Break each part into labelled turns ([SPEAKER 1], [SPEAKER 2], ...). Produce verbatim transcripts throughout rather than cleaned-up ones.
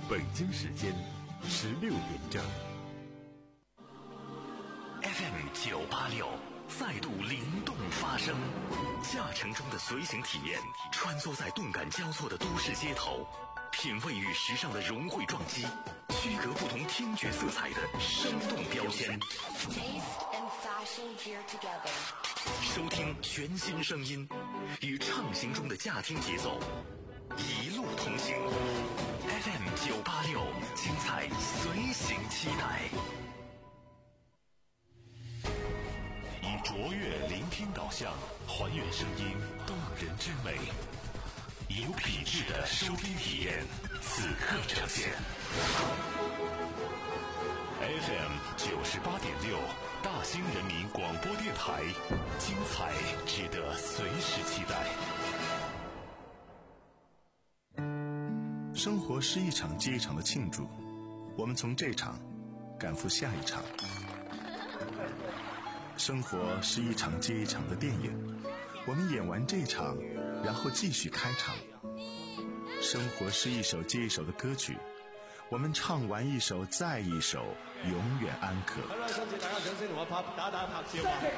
[SPEAKER 1] 北京时间十六点整。
[SPEAKER 2] F M 九八六再度灵动发声，驾乘中的随行体验，穿梭在动感交错的都市街头，品味与时尚的融汇撞击，区隔不同听觉色彩的生动标签。收听全新声音，与畅行中的驾听节奏，一路同行。F M 九八六，精彩随行期待。以卓越聆听导向，还原声音动人之美，有品质的收听体验，此刻呈现。F M 九十八点六，大兴人民广播电台，精彩值得随时期待。
[SPEAKER 3] 生活是一场接一场的庆祝，我们从这场赶赴下一场。生活是一场接一场的电影，我们演完这场，然后继续开场。生活是一首接一首的歌曲，我们唱完一首再一首，永遠安可。
[SPEAKER 4] 好啦，今次大家掌聲同我拍打打拍照啊！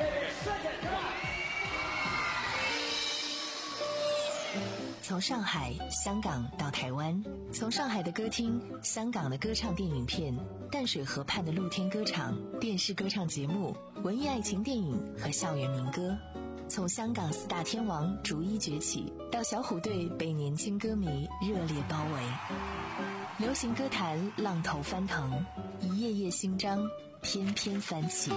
[SPEAKER 5] 从上海、香港到台湾，从上海的歌厅、香港的歌唱电影片、淡水河畔的露天歌场、电视歌唱节目、文艺爱情电影和校园民歌，从香港四大天王逐一崛起，到小虎队被年轻歌迷热烈包围。流行歌坛浪头翻腾，一页页新章翩翩翻起。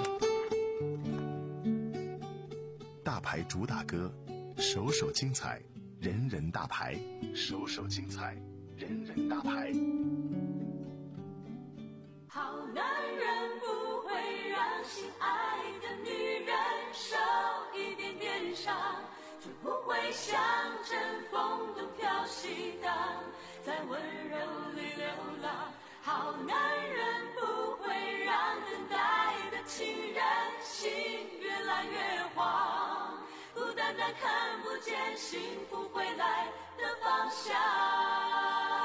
[SPEAKER 3] 大牌主打歌，首首精彩，人人大牌，首首精彩，人人大牌。
[SPEAKER 6] 好男人不会让心爱的女人受一点点伤，就不会像阵风中飘息荡，在温柔里流浪。好男人不会让等待的情人心越来越慌，孤单单看不见幸福回来的方向。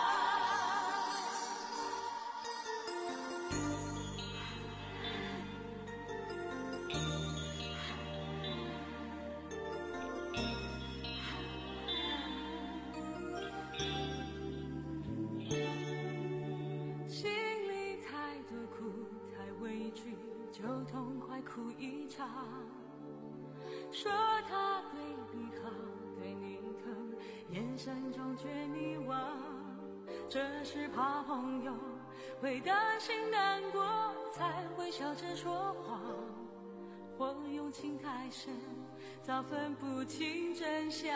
[SPEAKER 6] 就痛快哭一场，说他对你好，对你疼，眼神中却迷惘，这是怕朋友会担心难过，才会笑着说谎，或用情太深，早分不清真相。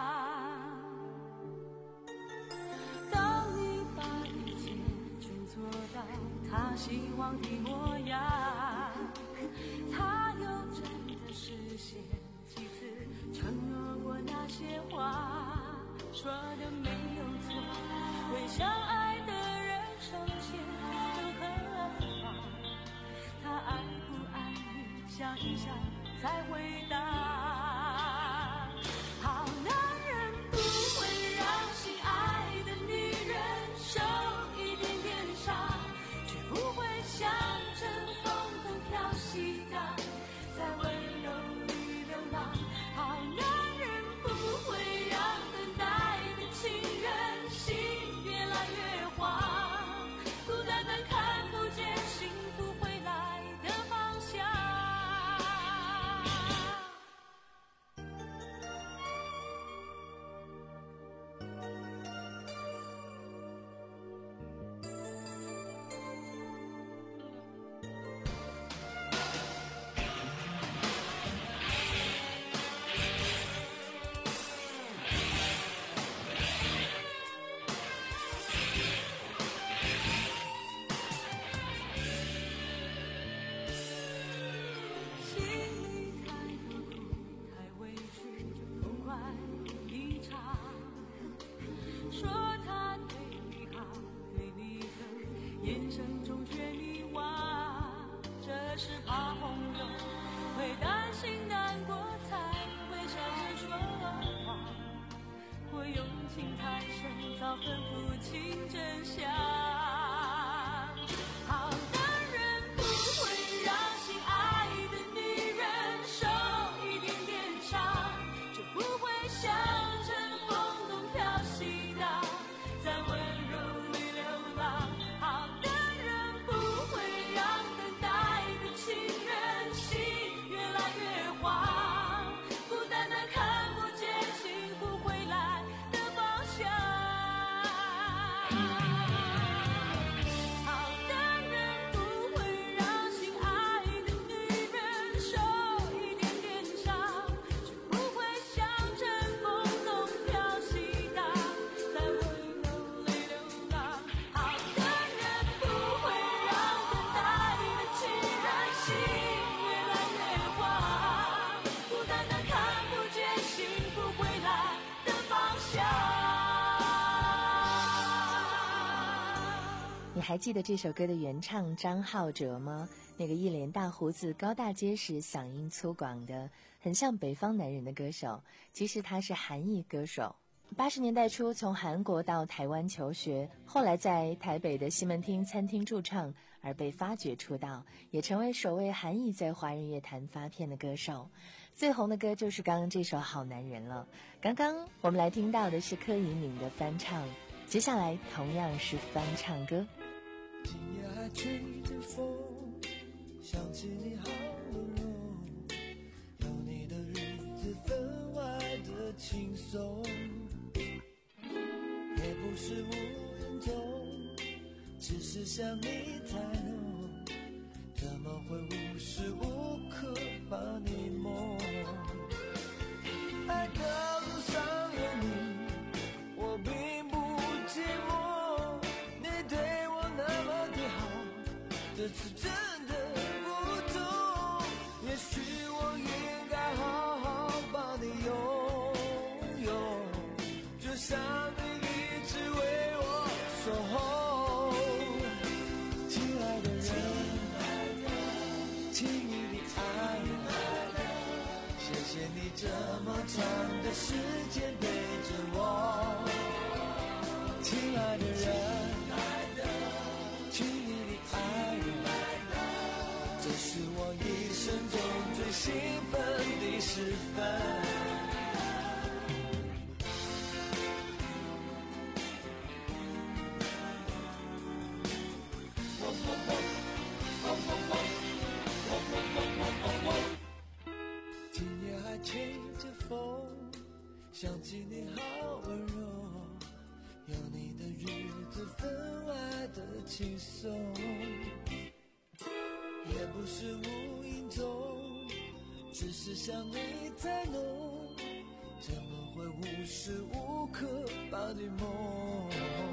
[SPEAKER 6] 当你把一切全做到他希望的模样，他又真的实现几次承诺过那些话，说的没有错，为相爱的人受限，更何况他爱不爱你，想一想再回答。好男人不会让心爱的女人受一点点伤，却不会像阵风中飘息荡，在温柔里流浪。好男人不会让等待的情人心越来越慌，孤单单看不见幸福回来的方向。会担心难过，才会笑着说谎，或用情太深，早分不清真相。
[SPEAKER 5] 你还记得这首歌的原唱张浩哲吗？那个一脸大胡子、高大结实、嗓音粗犷的，很像北方男人的歌手。其实他是韩裔歌手。八十年代初从韩国到台湾求学，后来在台北的西门町餐厅驻唱，而被发掘出道，也成为首位韩裔在华人乐坛发片的歌手。最红的歌就是刚刚这首《好男人》了。刚刚我们来听到的是柯以敏的翻唱，接下来同样是翻唱歌。
[SPEAKER 7] 今夜还吹着风，想起你好温柔，有你的日子分外的轻松，也不是无影踪，只是想你太浓，怎么会无时无刻把你梦？爱的路上有你，我并不寂寞，你对我那么的好，这次真的不同，也许我应该好好把你拥有，就像你一直为我守候。亲爱的人，亲密的爱人，谢谢你这么长的时间陪着我。亲爱的人，亲密的爱人，这是我一生中最兴奋的时分。今夜还吹着风，想起你好温柔，有你的日子分外的轻松，也不是无影踪，只是想你太浓，怎么会无时无刻把你梦？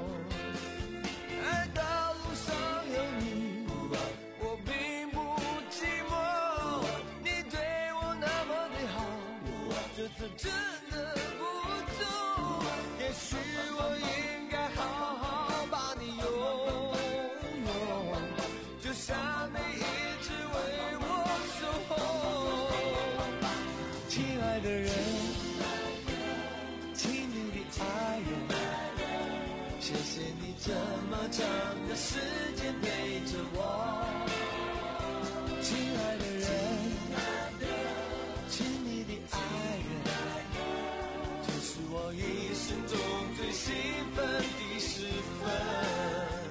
[SPEAKER 7] 爱道路上有你，我并不寂寞，你对我那么的好，这次真的不错，也许我应该好好把你拥有，就像你一直为我守候。亲爱的人，亲密的爱人，谢谢你这么长的时间陪着我。亲爱的人，亲密的爱人，这是我一生中最兴奋的时分。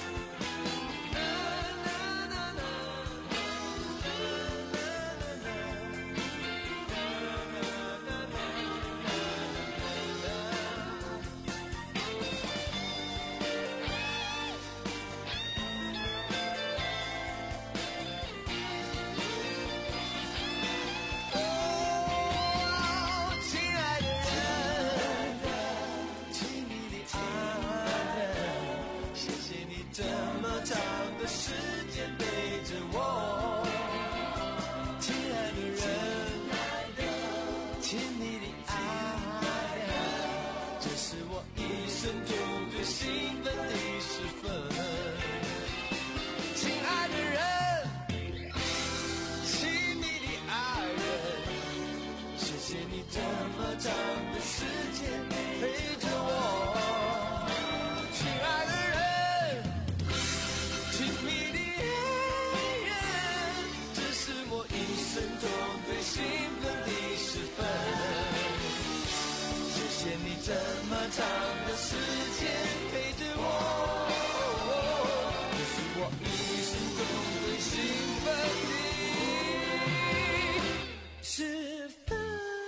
[SPEAKER 7] 时间陪着我，亲爱的人，亲密的爱人，这是我一生中最兴奋的时分。亲爱的人，亲密的爱人，谢谢你这么长的时间陪着我。亲爱的人，兴奋的时分，谢谢你这么长的时间陪着我，这是我一生中最兴奋的时分。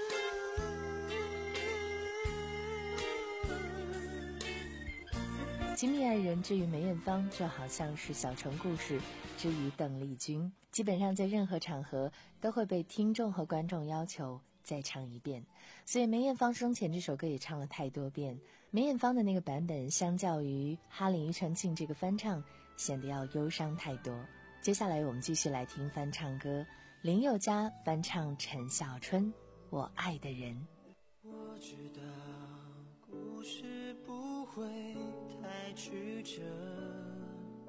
[SPEAKER 5] 亲密爱人之于梅艳芳，就好像是小城故事之于邓丽君，基本上在任何场合都会被听众和观众要求再唱一遍，所以梅艳芳生前这首歌也唱了太多遍。梅艳芳的那个版本相较于哈林庾澄庆这个翻唱显得要忧伤太多。接下来我们继续来听翻唱歌，林宥嘉翻唱陈小春《我爱的人》。
[SPEAKER 7] 我知道故事不会太曲折，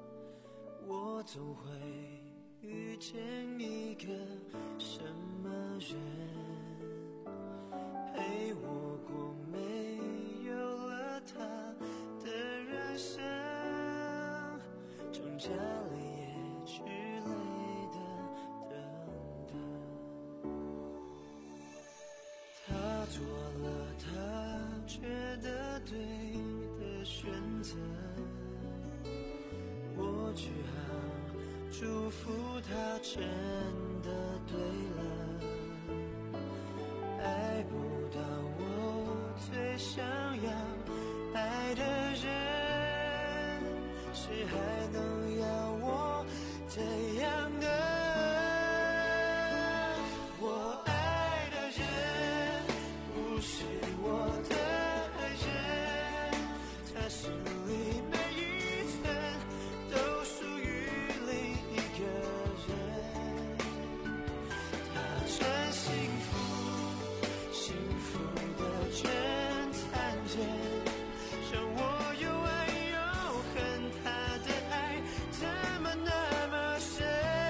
[SPEAKER 7] 我总会遇见一个什么人，陪我过没有了他的人生，成家立业之类的等等。他做了他觉得对的选择，我只好祝福他真的对了。爱不到我最想要爱的人，谁还能要我这样的？我爱的人不是我的爱人，他心里每一寸都属于另一个人。他真幸福，幸福的真残忍，让我又爱又恨，他的爱怎么那么深？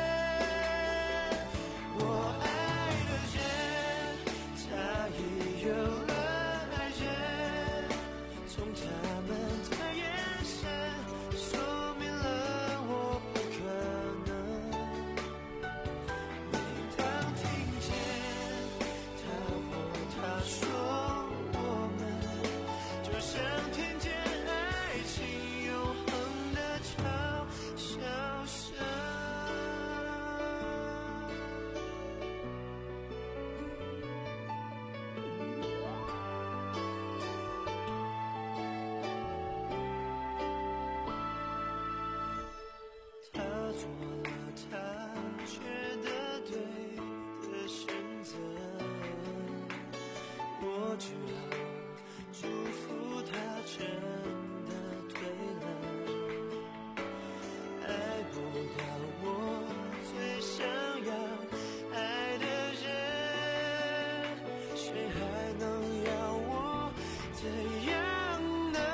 [SPEAKER 7] 我爱的人，他已有了爱人，从他们的眼神说明了我不可能。每当听见他或她说我们，就像听见爱情永恒的嘲笑声。他做了他觉得对的选择，我只好祝福他真的对了。爱不到我最想要爱的人，谁还能要我这样呢？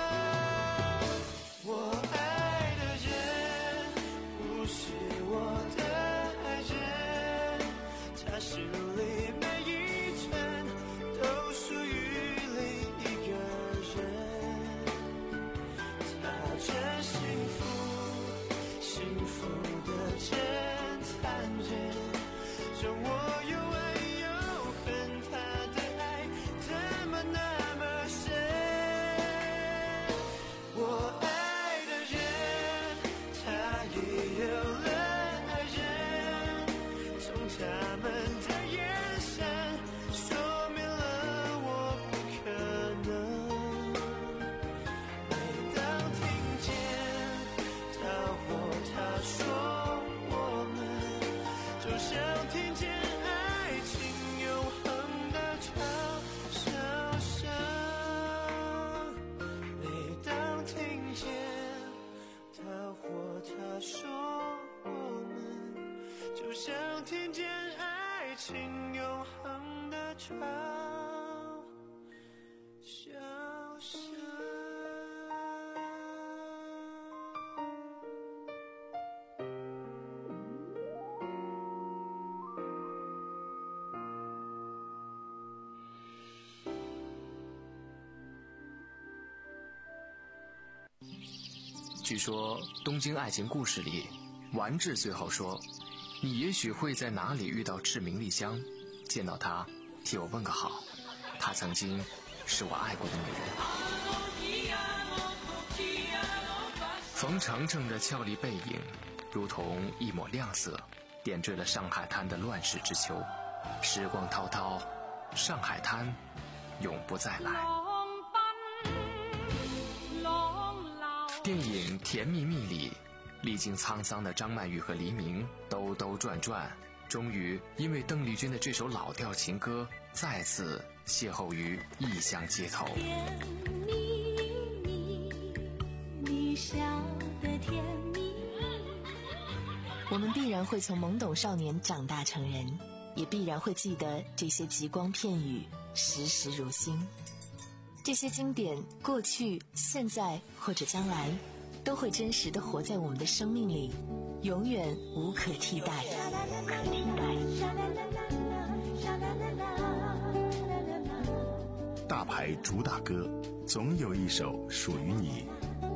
[SPEAKER 7] 我爱的人不是我的爱人，他心里每一寸都属于另一个人。他真幸福，幸福的真残忍，让我又爱又恨，他的爱怎么那么深？我爱的人，他已有了爱人，从他们的眼神说明了我不可能。每当听见他或她说我们，就像听见爱情永恒的嘲笑声。每当听见他或她说我们，就像听见爱情永恒的嘲笑声。
[SPEAKER 8] 据说《东京爱情故事》里，丸治最后说：“你也许会在哪里遇到志明丽香，见到她，替我问个好。她曾经是我爱过的女人。”冯程程的俏丽背影，如同一抹亮色，点缀了上海滩的乱世之秋。时光滔滔，上海滩永不再来。电影《甜蜜蜜》里，历经沧桑的张曼玉和黎明兜兜转转，终于因为邓丽君的这首老调情歌，再次邂逅于异乡街头。
[SPEAKER 6] 甜蜜蜜，你笑得甜蜜蜜。
[SPEAKER 5] 我们必然会从懵懂少年长大成人，也必然会记得这些极光片语，时时如新。这些经典，过去、现在或者将来， 都会真实的活在我们的生命里，永远无可替代。
[SPEAKER 3] 大牌主打歌，总有一首属于你。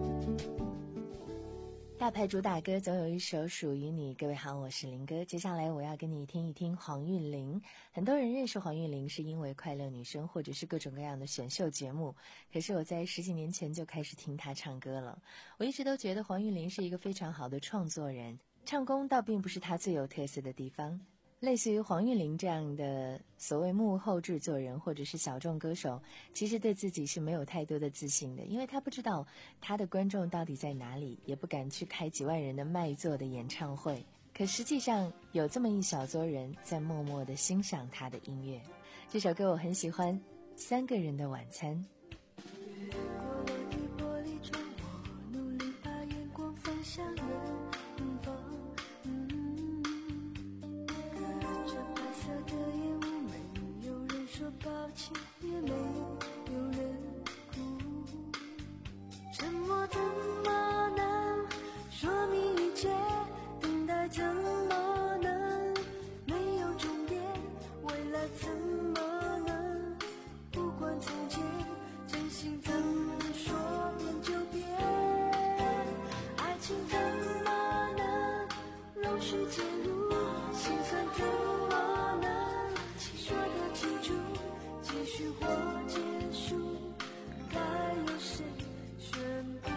[SPEAKER 5] 大牌主打歌总有一首属于你。各位好，我是林哥。接下来我要跟你听一听黄韵玲。很多人认识黄韵玲是因为快乐女声或者是各种各样的选秀节目，可是我在十几年前就开始听她唱歌了。我一直都觉得黄韵玲是一个非常好的创作人，唱功倒并不是她最有特色的地方。类似于黄韵玲这样的所谓幕后制作人或者是小众歌手，其实对自己是没有太多的自信的，因为他不知道他的观众到底在哪里，也不敢去开几万人的卖座的演唱会。可实际上有这么一小撮人在默默地欣赏他的音乐。这首歌我很喜欢，《三个人的晚餐》。
[SPEAKER 7] 越过我的玻璃窗，我努力把眼光放向远方。抱歉，也没有人哭。沉默怎么能说明一切？等待怎么能没有终点？未来怎么能不管从前？真心怎么说变就变？爱情怎么能容许介入？心酸怎么能说得清楚？继续或结束，该由谁宣布？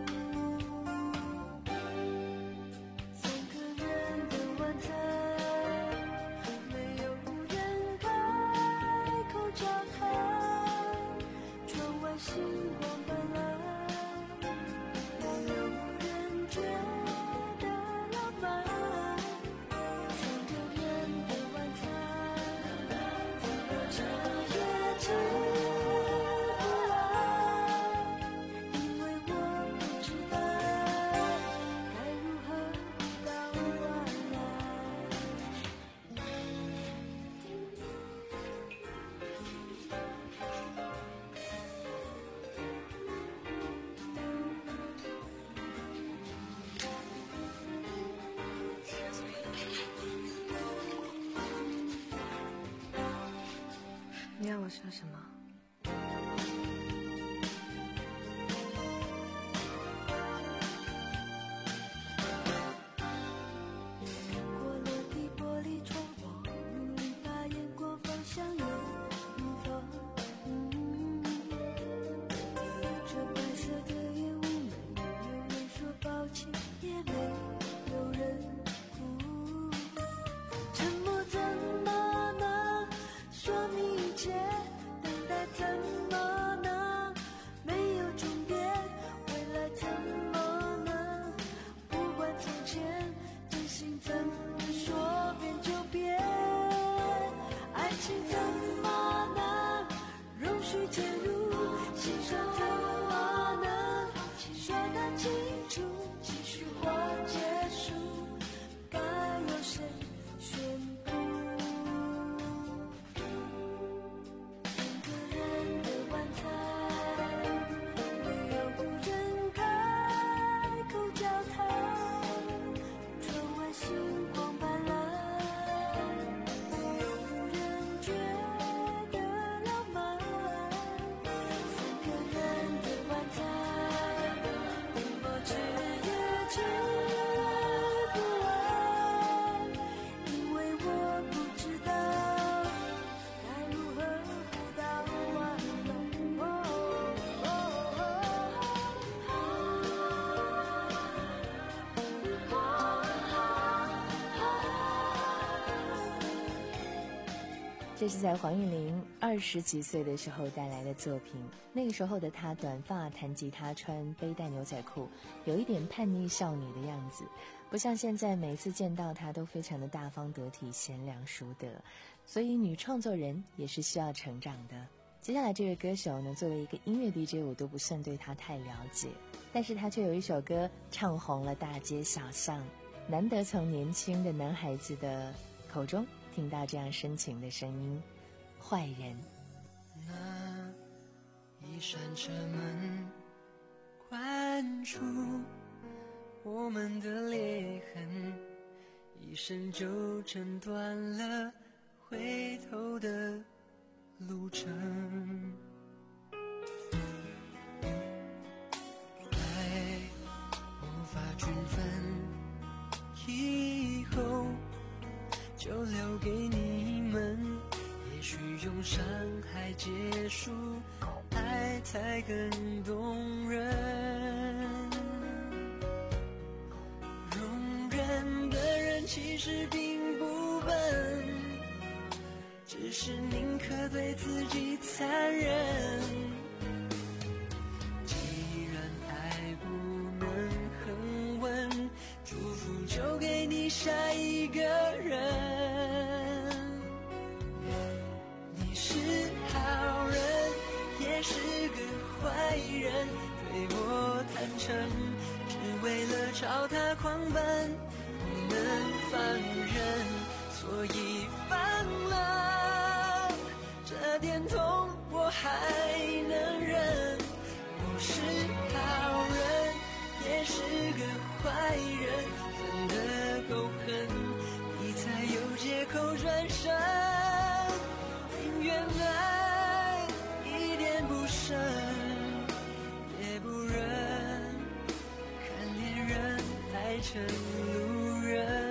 [SPEAKER 7] 三个人的晚餐，没有人开口交谈，窗外星光斑斓，没有人觉得浪漫。三个人的晚餐，怎么吃也吃不完，因为我不知道该如何回到原来。
[SPEAKER 9] 你让我说什么？
[SPEAKER 7] 越过落地玻璃窗，我努力把眼光放向远方。对着白色的烟雾，没有人说抱歉，也没有人哭。沉默怎么能说明一切？等待怎么能没有终点？未来怎么能不管从前？真心怎么说变就变？爱情怎么能容许介入？心酸怎么能说得清楚？继续或结束，该由谁宣布？三个人的晚餐，没有人开口交谈，窗外星光斑斓，没有人觉得浪漫。三个人的晚餐，怎么吃也吃不完，因为我不知道该如何回到原来。
[SPEAKER 5] 这是在黄韵玲二十几岁的时候带来的作品。那个时候的她短发，弹吉他，穿背带牛仔裤，有一点叛逆少女的样子，不像现在每次见到她都非常的大方得体，贤良淑德。所以女创作人也是需要成长的。接下来这位歌手呢，作为一个音乐 D J， 我都不算对她太了解，但是她却有一首歌唱红了大街小巷，难得从年轻的男孩子的口中听到这样深情的声音。坏人，
[SPEAKER 10] 那一扇车门关住
[SPEAKER 7] 我们的裂痕，一生就挣断了回头的路程。爱无法均分，以后就留给你们，也许用伤害结束，爱才更动人。容忍的人其实并不笨，只是宁可对自己残忍。既然爱不能恒稳，祝福就给你下一个人。你是好人，也是个坏人，对我坦诚，只为了朝他狂奔，不能放任，所以放了。这点痛我还能忍，我是好人，也是个坏人，分得够狠，你才有借口转身。宁愿爱一点不剩，也不忍看恋人爱成路人。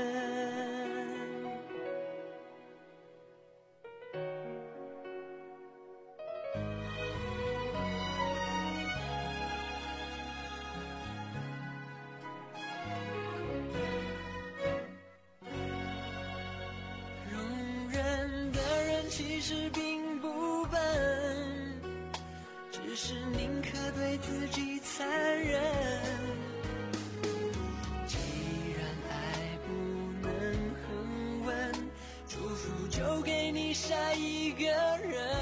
[SPEAKER 7] 容忍的人其实并不笨，只是宁可对自己残忍。既然爱不能恒稳，祝福就给你下一个人。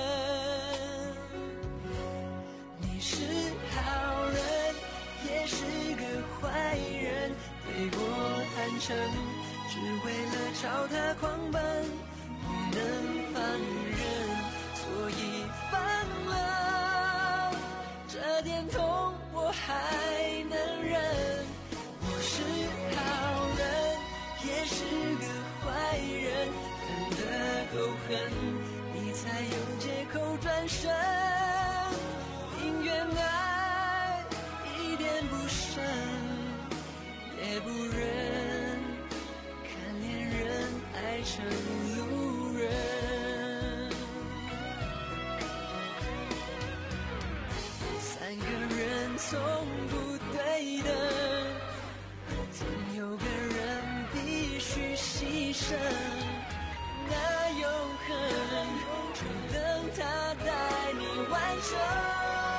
[SPEAKER 7] 你是好人，也是个坏人，对我坦诚，只为了朝他狂奔，不能放任，所以放了。这点痛我还能忍，我是好人，也是个坏人，分得够狠，你才有借口转身。宁愿爱一点不剩，也不忍看恋人爱成路人。三个人从不对等，总有个人必须牺牲。那永恒就等他带你完成。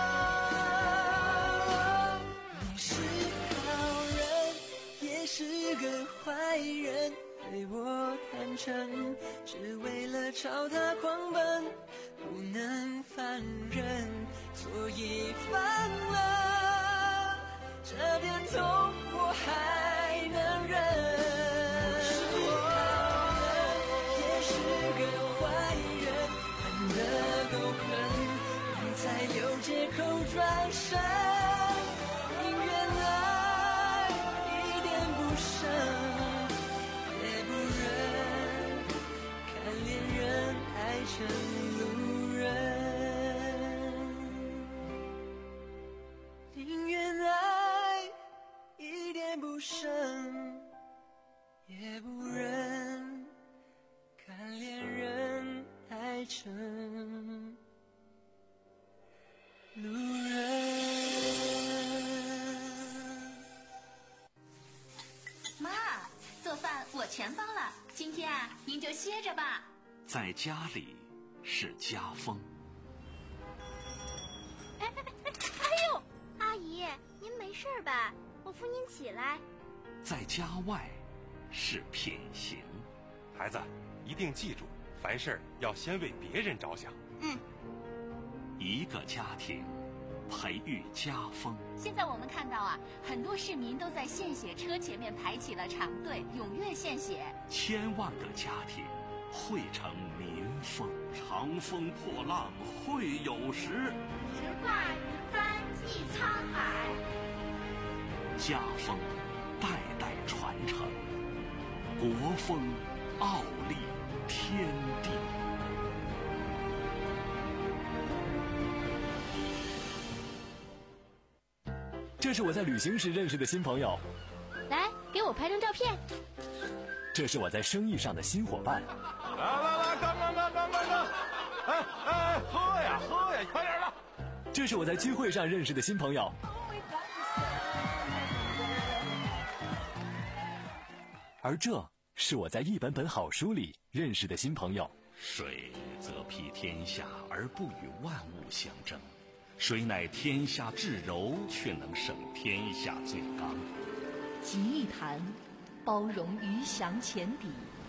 [SPEAKER 7] 你是好人，也是个坏人，对我坦诚，只为了朝他狂奔，不能放任，所以放了。这点痛我还能忍。是好人，也是个坏人，分得够狠，你才有借口转身。宁愿爱一点不剩，也不忍看恋人爱成路人。宁愿爱一点不剩，也不忍看恋人爱成路人。
[SPEAKER 9] 妈，做饭我全包了，今天啊，您就歇着吧。
[SPEAKER 2] 在家里是家风。
[SPEAKER 10] 哎哎哎哎呦，阿姨，您没事吧？我扶您起来。
[SPEAKER 2] 在家外是品行。
[SPEAKER 11] 孩子，一定记住，凡事要先为别人着想。
[SPEAKER 9] 嗯。
[SPEAKER 2] 一个家庭培育家风。
[SPEAKER 9] 现在我们看到啊，很多市民都在献血车前面排起了长队，踊跃献血。
[SPEAKER 2] 千万个家庭汇成民风。长风破浪会有时，
[SPEAKER 10] 直挂云帆济沧海。
[SPEAKER 2] 家风，代代传承，国风傲立天地。
[SPEAKER 12] 这是我在旅行时认识的新朋友，
[SPEAKER 13] 来给我拍张照片。
[SPEAKER 12] 这是我在生意上的新伙伴。
[SPEAKER 4] 来来来，干干干干干干！哎哎，喝呀喝呀，快点的！
[SPEAKER 12] 这是我在聚会上认识的新朋友。而这是我在一本本好书里认识的新朋友。
[SPEAKER 2] 水则披天下而不与万物相争，水乃天下至柔，却能胜天下最刚。
[SPEAKER 14] 集一坛，包容鱼翔浅底；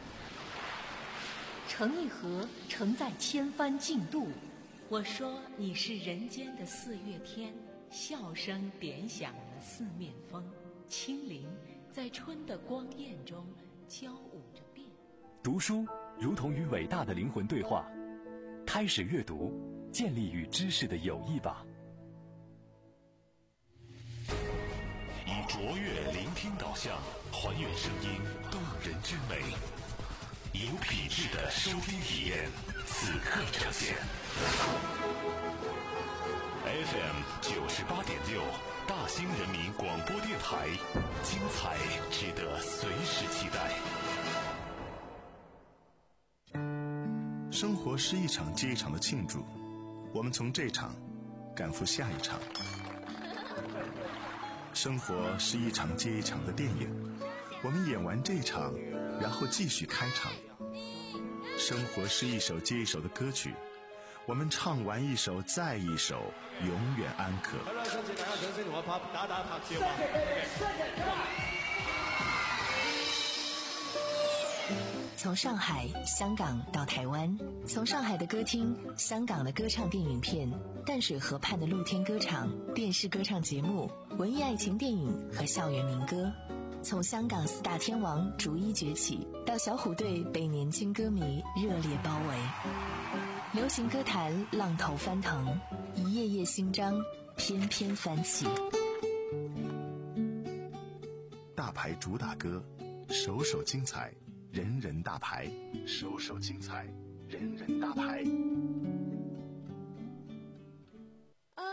[SPEAKER 14] 盛一盒，承载千帆竞渡。
[SPEAKER 15] 我说你是人间的四月天，笑声点响了四面风，清灵在春的光艳中交舞着变。
[SPEAKER 12] 读书如同与伟大的灵魂对话，开始阅读，建立与知识的友谊吧。
[SPEAKER 2] 以卓越聆听导向，还原声音动人之美，有品质的收听体验，此刻呈现。F M 九十八点六，大兴人民广播电台，精彩值得随时期待。
[SPEAKER 3] 生活是一场接一场的庆祝，我们从这场赶赴下一场。生活是一场接一场的电影，我们演完这场，然后继续开场。生活是一首接一首的歌曲，我们唱完一首再一首，永远安可。
[SPEAKER 5] 从上海、香港到台湾，从上海的歌厅、香港的歌唱电影片、淡水河畔的露天歌场、电视歌唱节目、文艺爱情电影和校园民歌，从香港四大天王逐一崛起，到小虎队被年轻歌迷热烈包围，流行歌坛浪头翻腾，一页页新章翩翩翻起。
[SPEAKER 3] 大牌主打歌，首首精彩，人人大牌，首首精彩，人人大牌。
[SPEAKER 6] 爱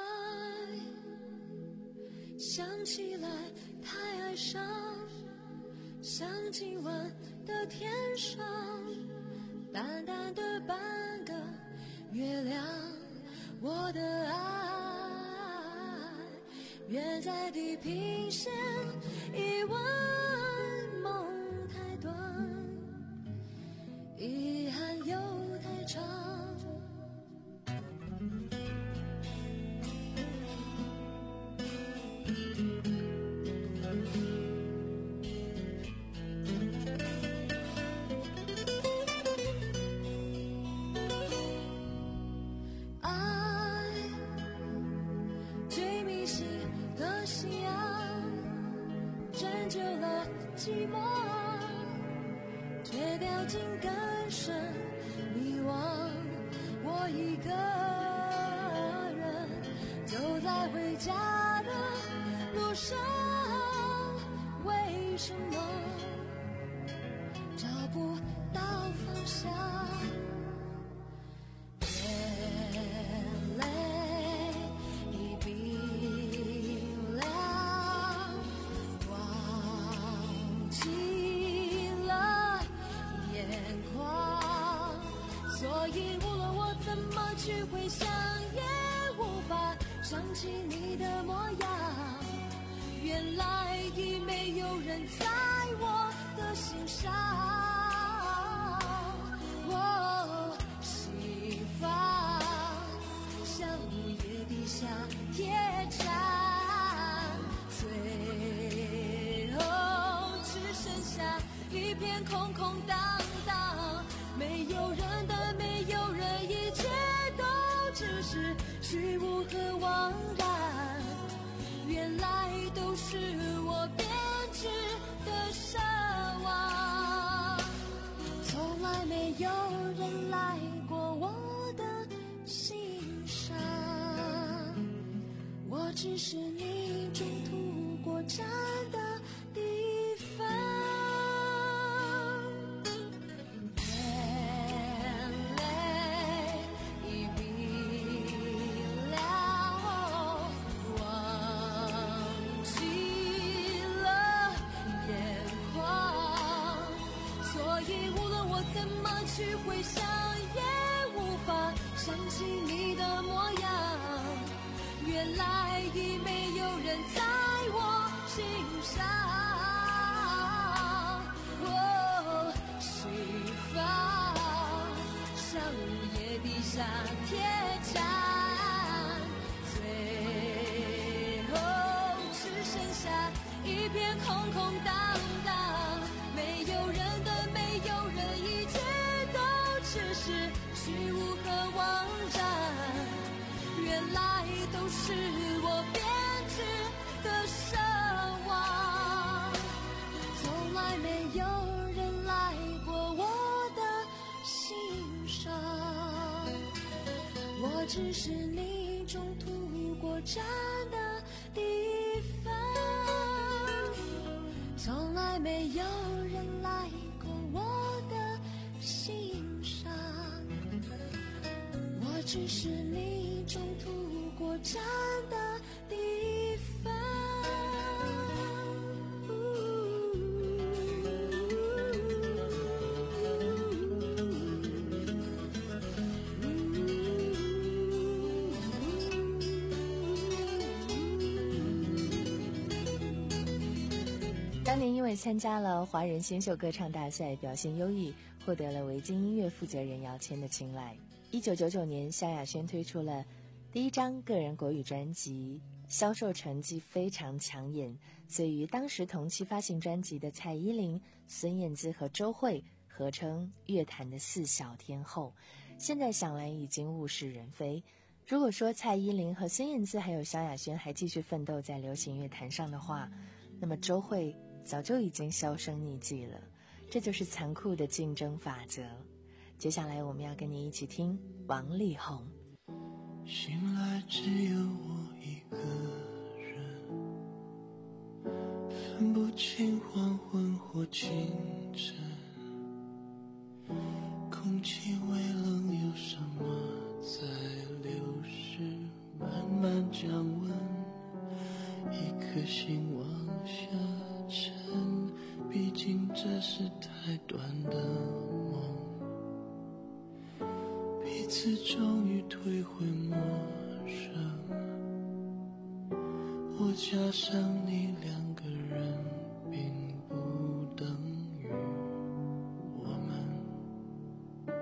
[SPEAKER 6] 想起来太哀伤，像今晚的天上淡淡的半个月亮，我的爱远在地平线，一问梦太短，遗憾又太长。爱最迷信的信仰，拯救了寂寞，却掉进更深迷惘。我一个人走在回家的路上，为什么找不到方向？眼泪已冰凉，忘记了眼眶，所以无论我怎么去回想，也无法想起你的模样。原来已没有人在我的心上。哦，西方像午夜底下铁站，最后只剩下一片空空荡荡，没有人的没有人，一切都只是虚无和枉然。原来都是我编织的奢望，从来没有人来过我的心上，我只是你中途过过站的地方。眼泪已冰了，忘记了眼眶，所以无论我怎么去回想，也无法想起你的模样。原来已没有人在我心上。哦，西方像夜底下铁站，最后只剩下一片空空荡荡，没有人的没有人，一切都只是虚无和妄战。原来都是我编织的奢望，从来没有人来过我的心上。我只是你中途过站的地方，从来没有人来过我的心上。我只是你中途过站的地方。
[SPEAKER 5] 当年因为参加了华人新秀歌唱大赛表现优异，获得了维京音乐负责人姚谦的青睐。一九九九年，萧亚轩推出了第一张个人国语专辑，销售成绩非常抢眼，所以与当时同期发行专辑的蔡依林、孙燕姿和周蕙合称乐坛的四小天后。现在想来已经物是人非。如果说蔡依林和孙燕姿还有萧亚轩还继续奋斗在流行乐坛上的话，那么周蕙早就已经销声匿迹了。这就是残酷的竞争法则。接下来我们要跟你一起听王力宏。
[SPEAKER 7] 醒来只有我一个人，分不清黄昏或清晨，空气微冷，有什么在流逝，慢慢降温，一颗心往下沉，毕竟这是太短的梦，彼此终于退回陌生，我加上你两个人并不等于我们。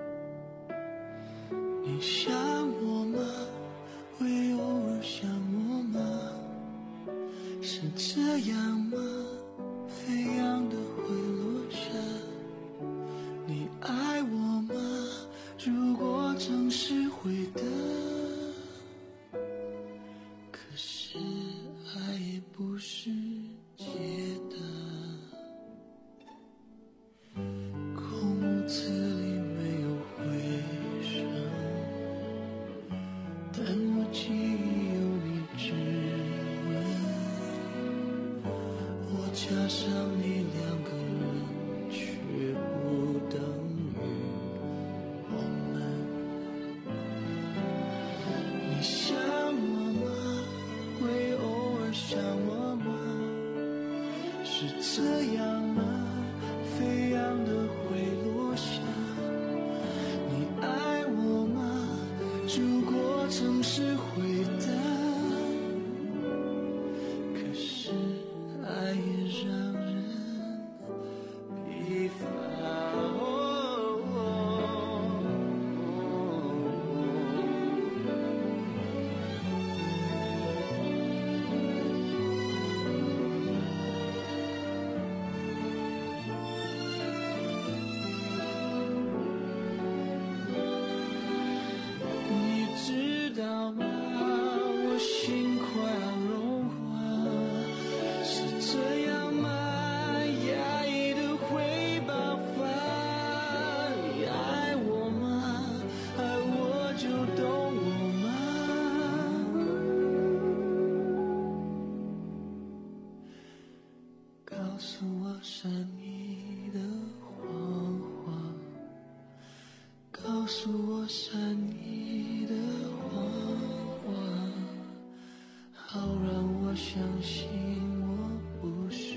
[SPEAKER 7] 你想我吗？会偶尔想我吗？是这样吗？飞扬的会落下。你爱我吗？如果正是会的，可是爱也不是解答。空屋子里没有回声，但我记忆有你指纹，我加上你两个人却不等于我们。你想我吗？会偶尔想我吗？是这样吗？飞扬的会落下。你爱我吗？如果曾是会的，可是爱也让人疲乏。你知道吗？我心快要融化，是这样吗？ 诉我善意的谎话，告诉我善意的谎话，好让我相信我不是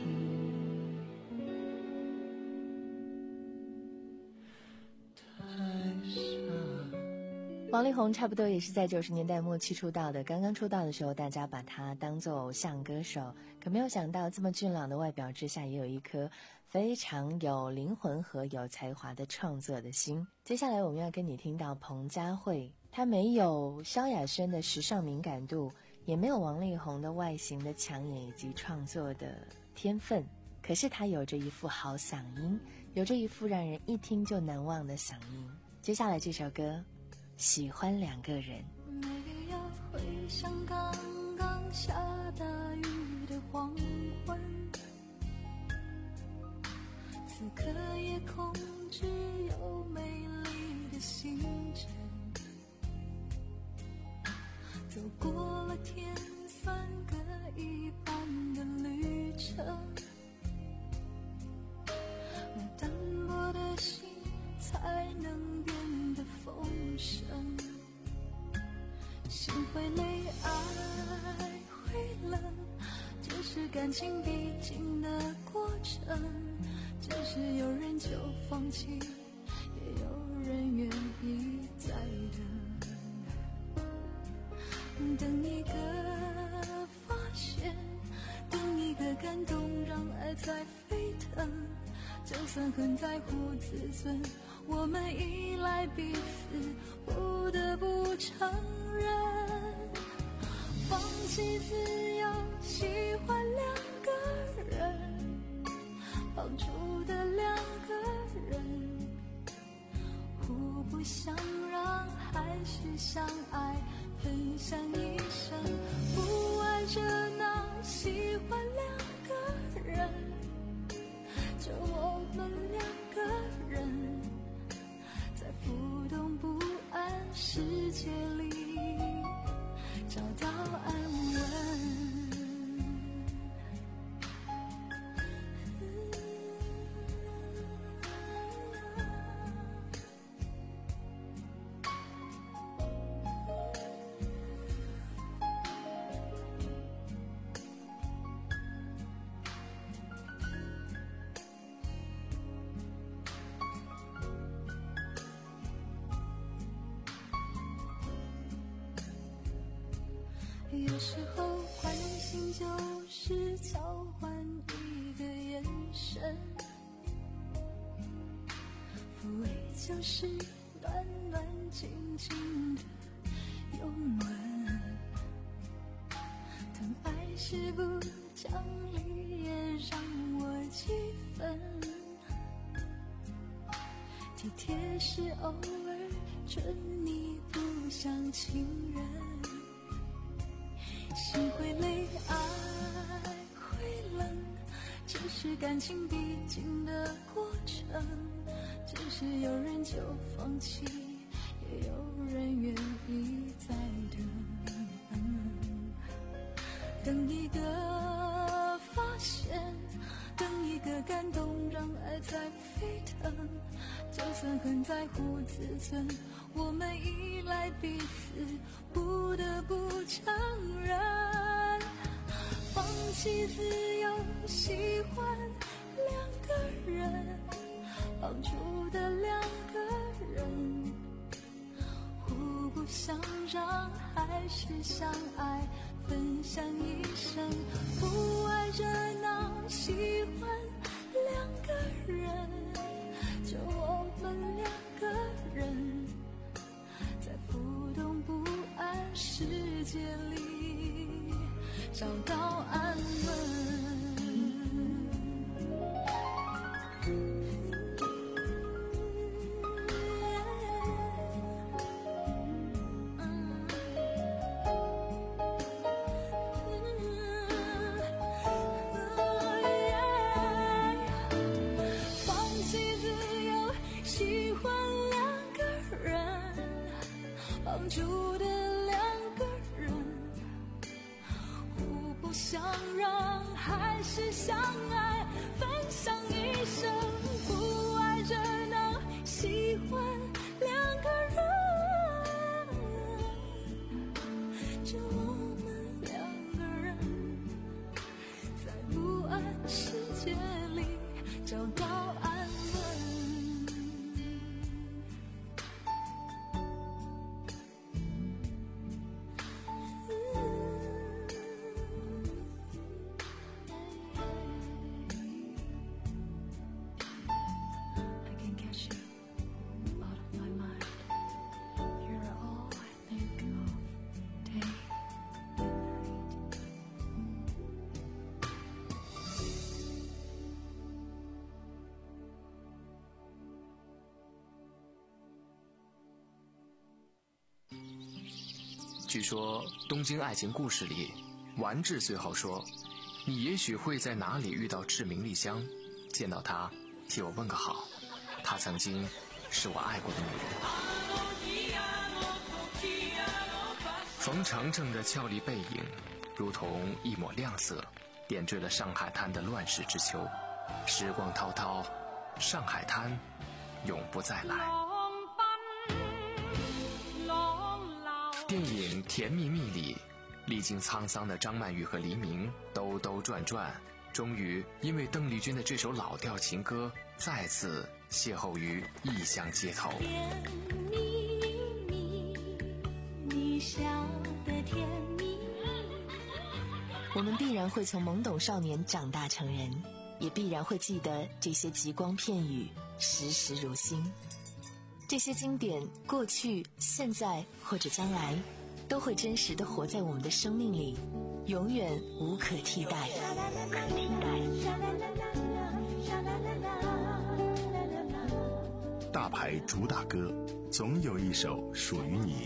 [SPEAKER 7] 太傻。
[SPEAKER 5] 王力宏差不多也是在九十年代末期出道的，刚刚出道的时候大家把他当作偶像歌手，可没有想到这么俊朗的外表之下也有一颗非常有灵魂和有才华的创作的心。接下来我们要跟你听到彭佳慧，她没有萧亚轩的时尚敏感度，也没有王力宏的外形的抢眼以及创作的天分，可是她有着一副好嗓音，有着一副让人一听就难忘的嗓音。接下来这首歌喜欢两个人。
[SPEAKER 6] 没必要回想刚刚下大雨的黄昏，此刻夜空只有美丽的星辰，走过了天算各一半的旅程，那单薄的心才能变得丰盛，心会累，爱会冷，这是感情必经的过程，只是有人就放弃，也有人愿意再等，等一个发现，等一个感动，让爱在飞腾，就算很在乎自尊，我们依赖彼此，不得不承认，放弃自由，喜欢两个人，绑住的两个人，互不相让，还是相爱，分享一生，不爱热闹，喜欢两个人，就我们两个人，在浮动不安世界里找到安稳。有时候关心就是交换一个眼神，抚慰就是暖暖静静的拥吻，疼爱是不讲理也让我几分，体贴是偶尔准你不像情人，心会累，爱会冷，这是感情必经的过程，只是有人就放弃，也有人愿意再等，等一个发现，等一个感动，让爱在飞腾，就算很在乎自尊，我们依赖彼此，不得不承认，放弃自由，喜欢两个人，绑住的两个人，互不相让，还是相爱，分享一生，不爱热闹，喜欢两个人，就我们两个人，在浮动不安世界里找到安稳。绑住的两个人，互不相让，还是相爱， 找到安稳。
[SPEAKER 8] 据说《东京爱情故事》里，丸治最后说：“你也许会在哪里遇到志明丽香，见到她，替我问个好。她曾经是我爱过的女人。”冯程程的俏丽背影，如同一抹亮色，点缀了上海滩的乱世之秋。时光滔滔，上海滩永不再来。电影《甜蜜蜜》里，历经沧桑的张曼玉和黎明兜兜转转，终于因为邓丽君的这首老调情歌，再次邂逅于异乡街头。
[SPEAKER 6] 甜蜜蜜，你笑得甜蜜。
[SPEAKER 5] 我们必然会从懵懂少年长大成人，也必然会记得这些极光片语，时时如新。这些经典，过去、现在或者将来，都会真实地活在我们的生命里，永远无可替代。无可替代。
[SPEAKER 3] 大牌主打歌，总有一首属于你。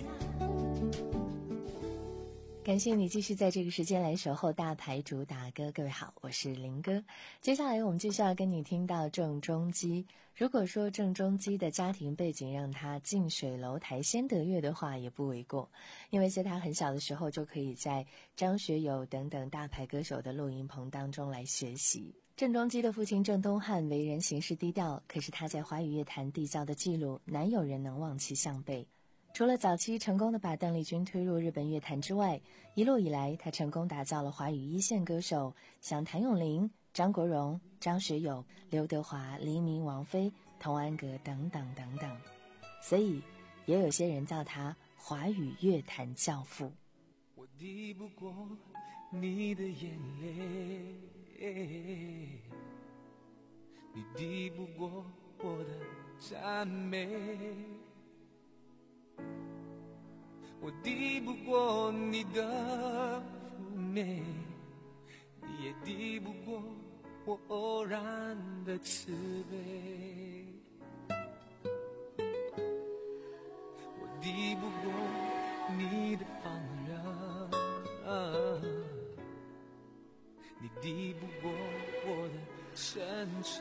[SPEAKER 5] 感谢你继续在这个时间来守候大牌主打歌。各位好，我是林哥。接下来我们继续要跟你听到郑中基。如果说郑中基的家庭背景让他近水楼台先得月的话，也不为过，因为在他很小的时候就可以在张学友等等大牌歌手的录音棚当中来学习。郑中基的父亲郑东汉为人行事低调，可是他在华语乐坛缔造的记录，难有人能望其项背。除了早期成功的把邓丽君推入日本乐坛之外，一路以来他成功打造了华语一线歌手，像谭咏麟、张国荣、张学友、刘德华、黎明、王菲、童安格等等等等，所以也有些人叫他华语乐坛教父。
[SPEAKER 7] 我抵不过你的眼泪，你抵不过我的赞美，我抵不过你的妩媚，你也抵不过我偶然的慈悲。我抵不过你的放任，你抵不过我的真诚，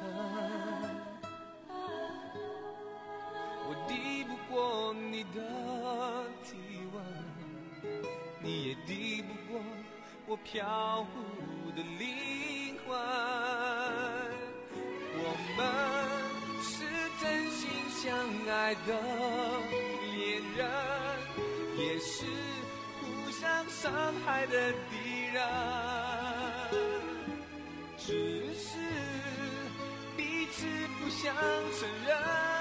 [SPEAKER 7] 我抵不过你的体温，你也抵不过我飘忽的灵魂。我们是真心相爱的恋人，也是互相伤害的敌人，只是彼此不想承认，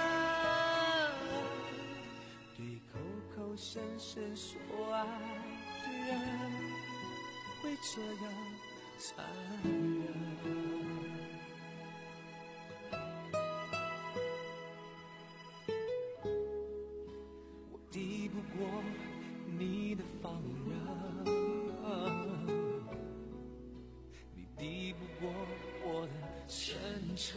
[SPEAKER 7] 对口口声声说爱的人会这样残忍。我抵不过你的放任，你抵不过我的真诚，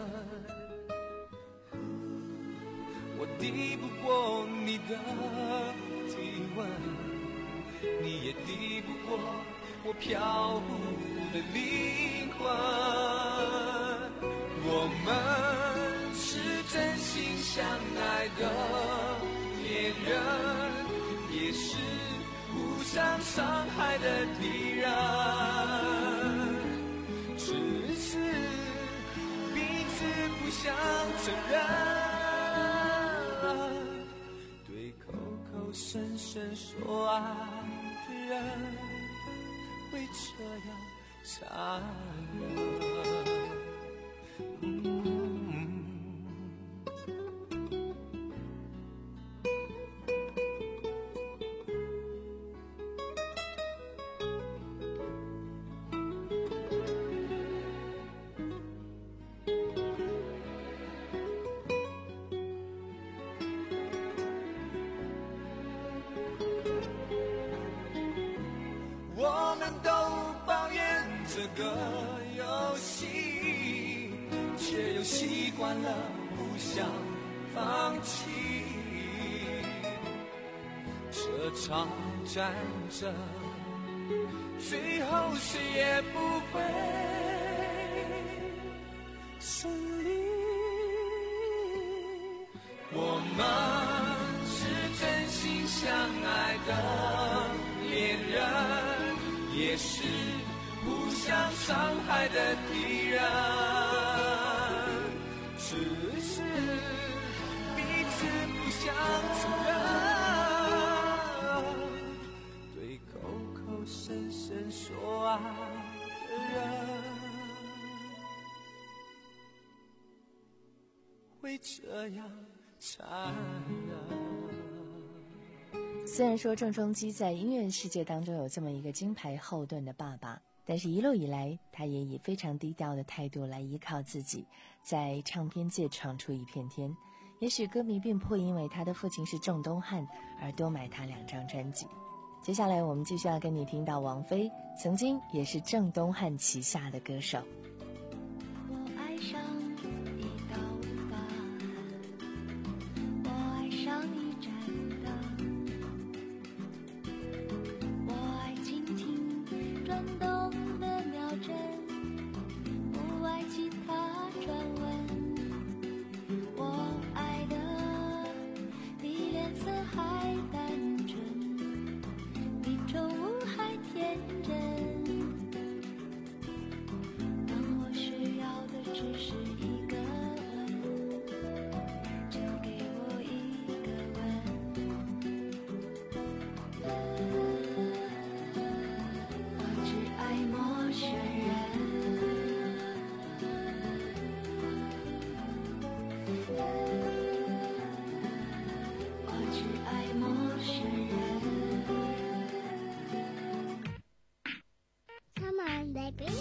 [SPEAKER 7] 我抵不过你的体温，你也抵不过我飘忽的灵魂。我们是真心相爱的恋人，也是互相伤害的敌人，只是彼此不想承认，对口口声声说爱的人会这样残忍。 又习惯了不想放弃。这场战争最后谁也不会胜利。我们是真心相爱的恋人，也是互相伤害的敌人，只是彼此不想承认，对口口声声说爱的人会这样残忍。
[SPEAKER 5] 虽然说郑中基在音乐世界当中有这么一个金牌后盾的爸爸，但是一路以来他也以非常低调的态度来依靠自己，在唱片界闯出一片天。也许歌迷并不会因为他的父亲是郑东汉而多买他两张专辑。接下来我们继续要跟你听到王菲，曾经也是郑东汉旗下的歌手。
[SPEAKER 6] 我爱上一道疤，我爱上一盏灯，我爱蜻蜓转动的秒针，不爱吉他转文，我爱的比脸色还单纯，比宠物还天真。当我需要的只是一个吻，就给我一个吻。我只爱陌生人。我只爱陌生人。
[SPEAKER 10] Come on, baby.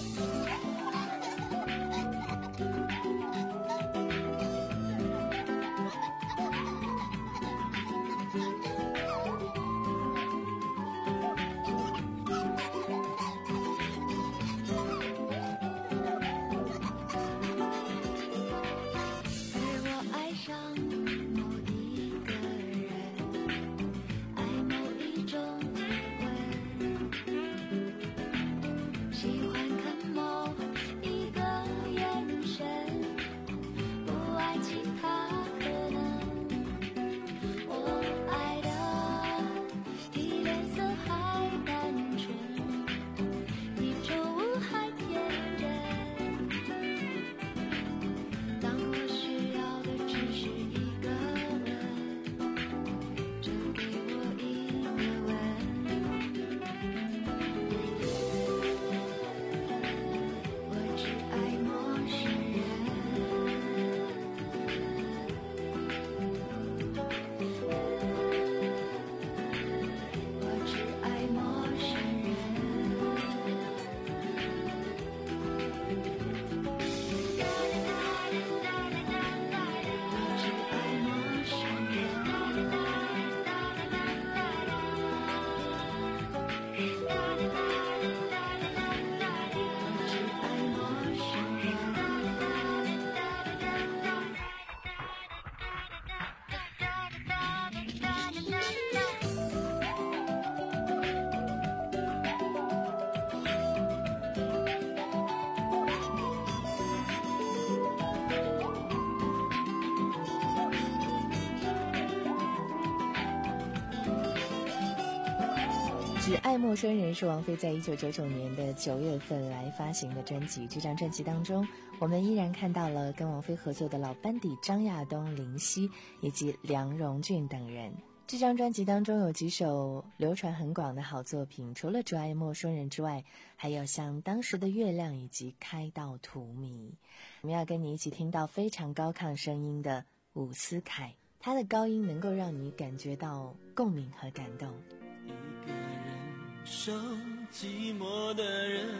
[SPEAKER 5] 《只爱陌生人》是王菲在一九九九年的九月份来发行的专辑。这张专辑当中，我们依然看到了跟王菲合作的老班底张亚东、林夕以及梁荣俊等人。这张专辑当中有几首流传很广的好作品，除了《只爱陌生人》之外，还有像《当时的月亮》以及《开到荼蘼》。我们要跟你一起听到非常高亢声音的伍思凯，他的高音能够让你感觉到共鸣和感动。
[SPEAKER 7] 一个人生寂寞的人，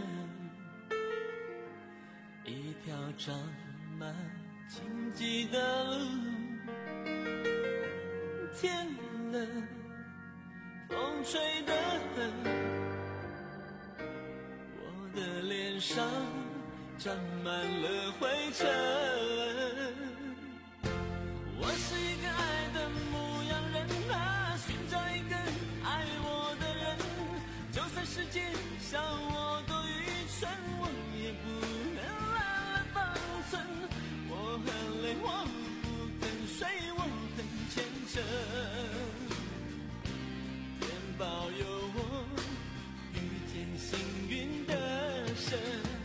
[SPEAKER 7] 一条长满荆棘的路，天冷，风吹得很，我的脸上沾满了灰尘。 是一个爱的牧羊人啊，寻找一个爱我的人，就算世界笑我多愚蠢，我也不能乱了方寸。我很累，我不肯睡，我很虔诚，愿保佑我遇见幸运的神。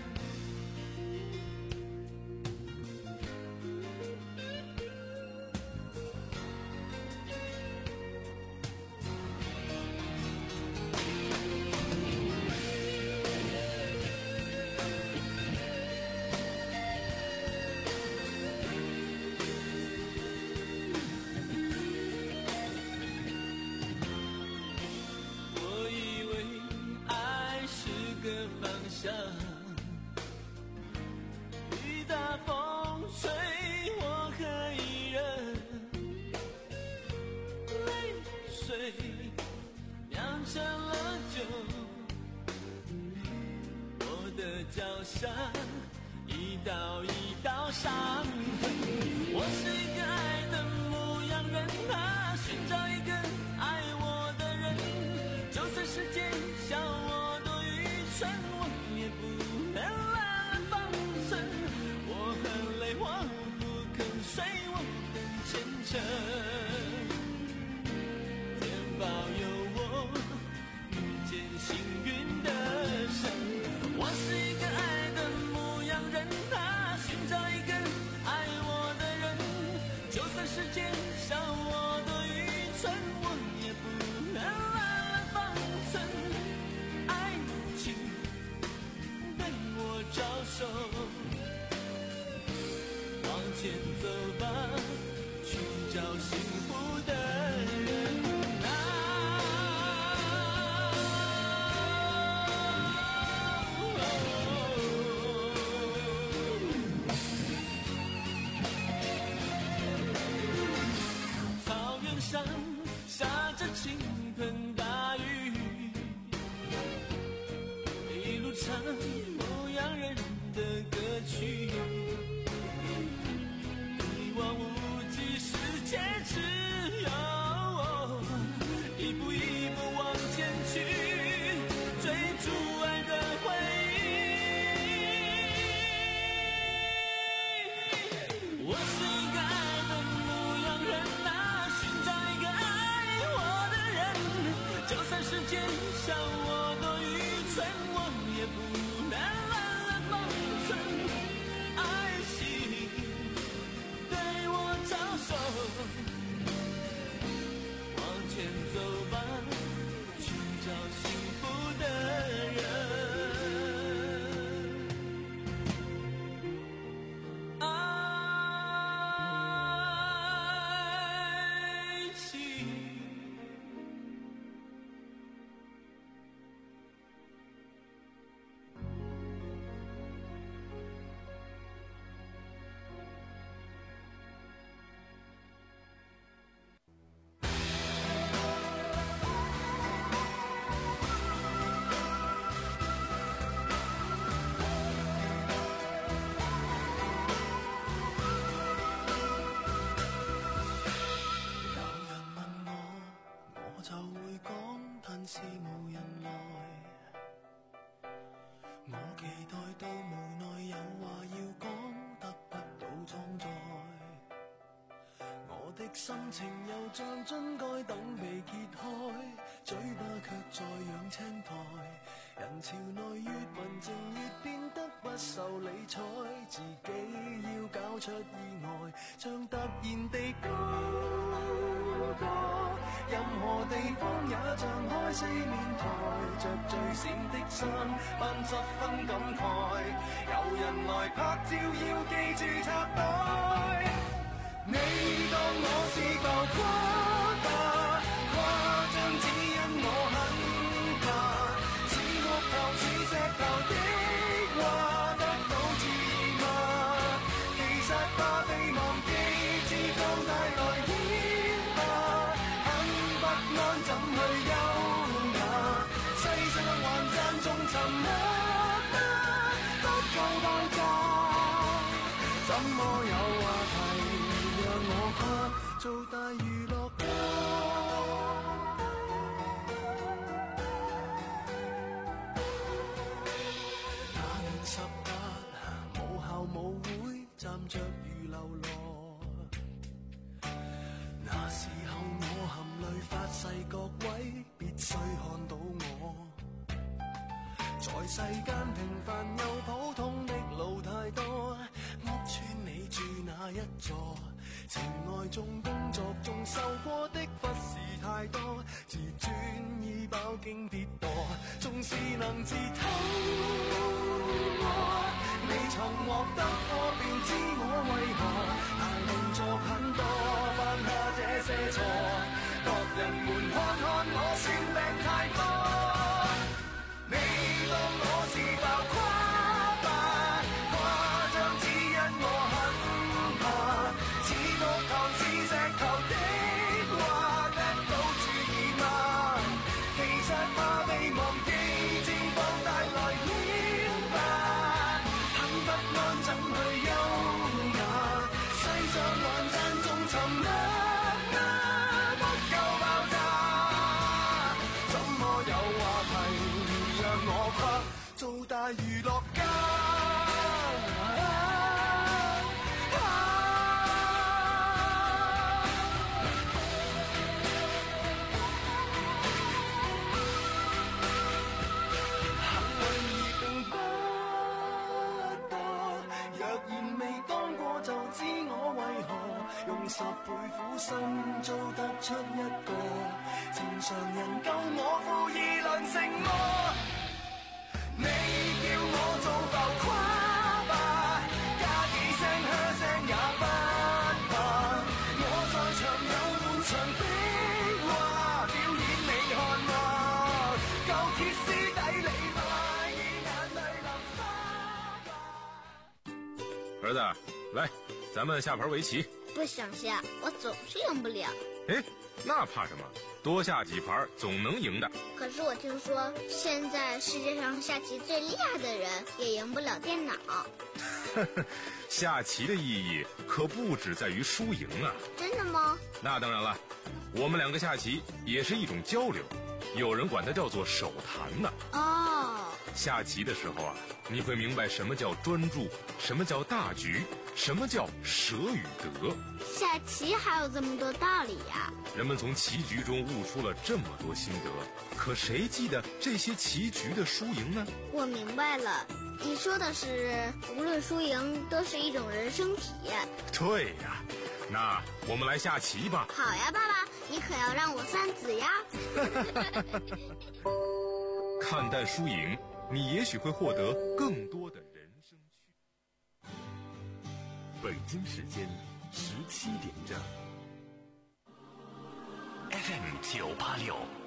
[SPEAKER 7] 雨大风吹，我可以忍，泪水酿成了酒，我的脚下一道一道伤痕。我是一个爱的牧羊人啊，寻找一个爱我的人，就算世界笑我多愚蠢，我也不能乱了方寸。我很累，我不肯睡，我很虔诚，天保佑我遇见幸运的神。我是一个爱的牧羊人啊，寻找一个爱我的人，就算世界笑我多愚蠢，我也不能乱了方寸。爱情对我招手，往前走吧，寻找幸福的人啊。草原上下着倾盆大雨，一路唱牧羊人的歌曲，一望无际世界只有我，一步一步往前去，追逐爱的回忆。我是一个爱的牧羊人啊，寻找一个爱我的人，就算世界笑我多愚蠢，我也不能乱了方寸。爱情对我招手，往前走吧，寻找幸福的人。爱情是無人來，我期待到無奈有話要講，得不到裝載。我的心情又像樽蓋等被揭開，嘴巴卻在養青苔。人潮內越文靜越變得不受理睬，自己要搞出意外，像突然地高歌，任何地方也張開四面台，着最閃的衫扮十分感慨，有人來拍照要記住插袋，你當我是浮誇吧，誇張只因我很怕，似木頭似石頭的話得到注意嗎？其實怕被忘記，自放大來演吧，很不安怎去優雅，世上還讚頌沉默嗎？不夠爆炸，怎麼有話題讓我跨做大娛樂家。那年十八，母校舞會站着如流羅，那時候我含淚發誓各位必須看到我。在世間平凡又普通的路太多，屋村你住哪一座？情愛中工作中受過的忽視太多，自尊已飽經跌墮，縱是能自偷摸，未曾獲得過便知我為何但動作很多，犯下這些錯，各人們看看我算病太多。你當我是浮誇吧，誇張只因我很怕，似木頭似石頭的話得到注意嗎？其實怕被忘記，正放大來演吧，很不安怎去優雅，世上還讚頌沉默那不夠爆炸，怎麼有話題讓我跨做大娛樂家？幸運兒並不多，若然未當過就知我為何用十倍苦心做得出一個正常人夠我負義良承麼？你叫我做浮誇吧，加幾聲噓聲也不怕，我在場有滿場的話表演你看嗎？夠歇斯底里吧，以眼淚淋花吧。
[SPEAKER 11] 兒子，來，咱們下盤圍棋。
[SPEAKER 10] 不想下，我總是贏不了。
[SPEAKER 11] 哎，那怕什麼？多下幾盤總能贏的。
[SPEAKER 10] 可是我聽說，現在世界上下棋最厲害的人也贏不了電腦。
[SPEAKER 11] 下棋的意義可不只在於輸贏啊！
[SPEAKER 10] 真的嗎？
[SPEAKER 11] 那當然了，我們兩個下棋也是一種交流，有人管它叫做手談呢。
[SPEAKER 10] 哦，
[SPEAKER 11] 下棋的時候啊，你會明白什麼叫專注，什麼叫大局，什麼叫捨與得。
[SPEAKER 10] 下棋還有這麼多道理呀！
[SPEAKER 11] 人們從棋局中悟出了這麼多心得，可誰記得這些棋局的輸贏呢？
[SPEAKER 10] 我明白了，你說的是無論輸贏都是一種人生體驗。
[SPEAKER 11] 對呀，那我們來下棋吧。
[SPEAKER 10] 好呀，爸爸，你可要讓我算子呀。
[SPEAKER 11] 看淡輸贏，你也許會獲得更多的人生趣。
[SPEAKER 1] 北京時間十七點正。
[SPEAKER 2] F M 九八六。